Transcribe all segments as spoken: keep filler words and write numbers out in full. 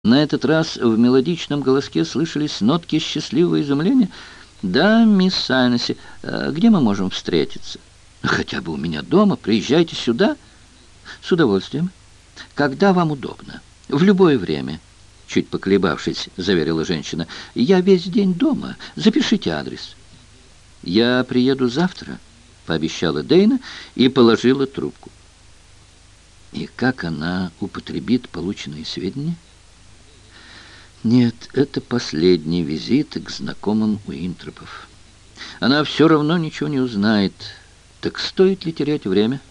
На этот раз в мелодичном голоске слышались нотки счастливого изумления. «Да, мисс Сайнесси, где мы можем встретиться?» «Хотя бы у меня дома. Приезжайте сюда». «С удовольствием. Когда вам удобно. В любое время». Чуть поколебавшись, заверила женщина. «Я весь день дома. Запишите адрес». «Я приеду завтра», — пообещала Дейна и положила трубку. И как она употребит полученные сведения? Нет, это последний визит к знакомым Уинтропов. Она все равно ничего не узнает. Так стоит ли терять время?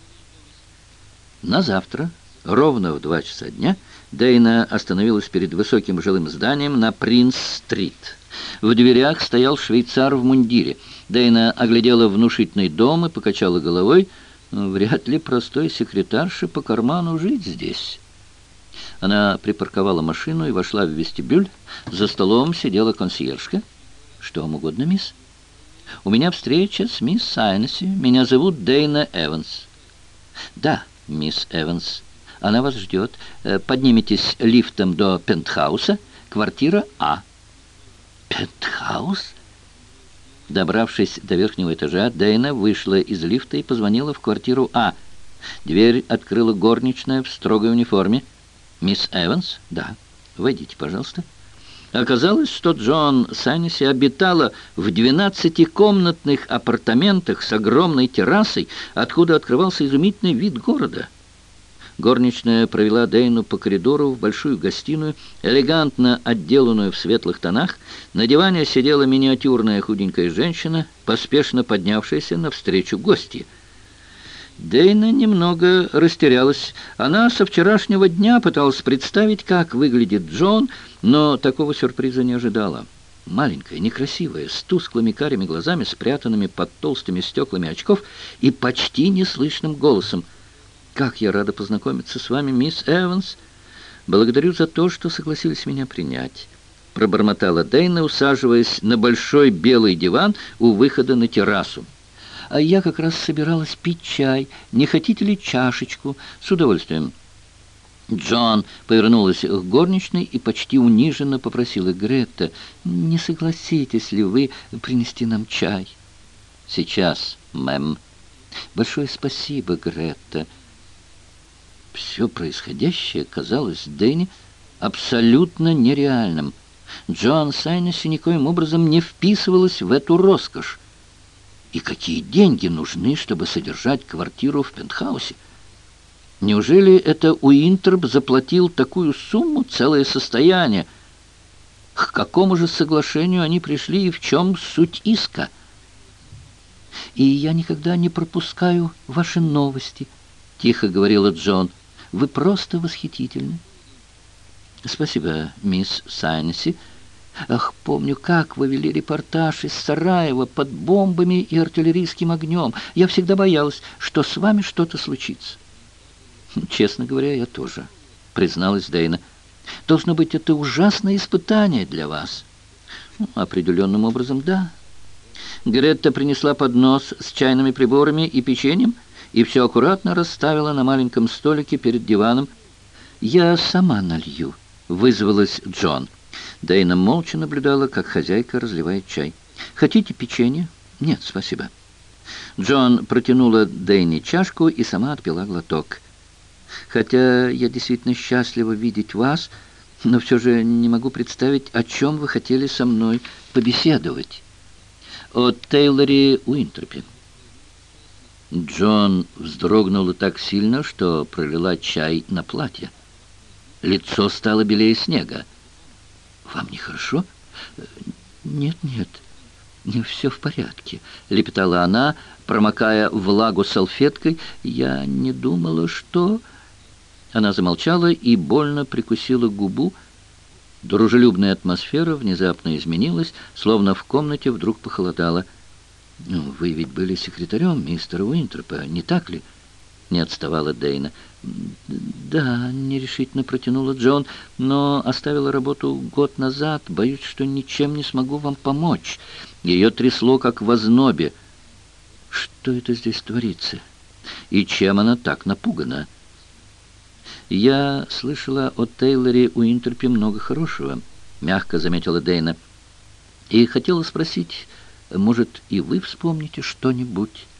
На завтра, ровно в два часа дня, Дейна остановилась перед высоким жилым зданием на Принц-стрит. В дверях стоял швейцар в мундире. Дейна оглядела внушительный дом и покачала головой. Вряд ли простой секретарше по карману жить здесь. Она припарковала машину и вошла в вестибюль. За столом сидела консьержка. «Что вам угодно, мисс?» «У меня встреча с мисс Сайнесси. Меня зовут Дейна Эванс». «Да, мисс Эванс. Она вас ждет. Поднимитесь лифтом до пентхауса. Квартира А». «Пентхаус?» Добравшись до верхнего этажа, Дейна вышла из лифта и позвонила в квартиру А. Дверь открыла горничная в строгой униформе. «Мисс Эванс?» «Да. Войдите, пожалуйста». Оказалось, что Джоан Сайнесси обитала в двенадцатикомнатных апартаментах с огромной террасой, откуда открывался изумительный вид города. Горничная провела Дейну по коридору в большую гостиную, элегантно отделанную в светлых тонах. На диване сидела миниатюрная худенькая женщина, поспешно поднявшаяся навстречу гостье. Дейна немного растерялась. Она со вчерашнего дня пыталась представить, как выглядит Джон, но такого сюрприза не ожидала. Маленькая, некрасивая, с тусклыми карими глазами, спрятанными под толстыми стеклами очков и почти неслышным голосом. «Как я рада познакомиться с вами, мисс Эванс! Благодарю за то, что согласились меня принять», — пробормотала Дейна, усаживаясь на большой белый диван у выхода на террасу. «А я как раз собиралась пить чай. Не хотите ли чашечку?» «С удовольствием». Джон повернулась к горничной и почти униженно попросила: «Гретта, не согласитесь ли вы принести нам чай?» «Сейчас, мэм». «Большое спасибо, Гретта». Все происходящее казалось Дейне абсолютно нереальным. Джоан Сайнесси никоим образом не вписывалась в эту роскошь. И какие деньги нужны, чтобы содержать квартиру в пентхаусе? Неужели это Уинтроп заплатил такую сумму, целое состояние? К какому же соглашению они пришли и в чем суть иска? «И я никогда не пропускаю ваши новости», — тихо говорила Джон. «Вы просто восхитительны». «Спасибо, мисс Сайнесси. Ах, помню, как вы вели репортаж из Сараева под бомбами и артиллерийским огнем. Я всегда боялась, что с вами что-то случится». «Честно говоря, я тоже», — призналась Дейна. «Должно быть, это ужасное испытание для вас». «Ну, определенным образом, да». Гретта принесла поднос с чайными приборами и печеньем и все аккуратно расставила на маленьком столике перед диваном. «Я сама налью», — вызвалась Джон. Дейна молча наблюдала, как хозяйка разливает чай. «Хотите печенье?» «Нет, спасибо». Джон протянула Дейне чашку и сама отпила глоток. «Хотя я действительно счастлива видеть вас, но все же не могу представить, о чем вы хотели со мной побеседовать». «О Тейлоре Уинтропе». Джон вздрогнула так сильно, что пролила чай на платье. Лицо стало белее снега. «Вам нехорошо?» «Нет, нет, не все в порядке», — лепетала она, промокая влагу салфеткой. «Я не думала, что...» Она замолчала и больно прикусила губу. Дружелюбная атмосфера внезапно изменилась, словно в комнате вдруг похолодало. «Ну, вы ведь были секретарем мистера Уинтропа, не так ли?» — не отставала Дейна. «Да», — нерешительно протянула Джон, «но оставила работу год назад. Боюсь, что ничем не смогу вам помочь». Ее трясло, как в ознобе. Что это здесь творится? И чем она так напугана? «Я слышала о Тейлоре Уинтерпе много хорошего», — мягко заметила Дейна. «И хотела спросить, может, и вы вспомните что-нибудь?»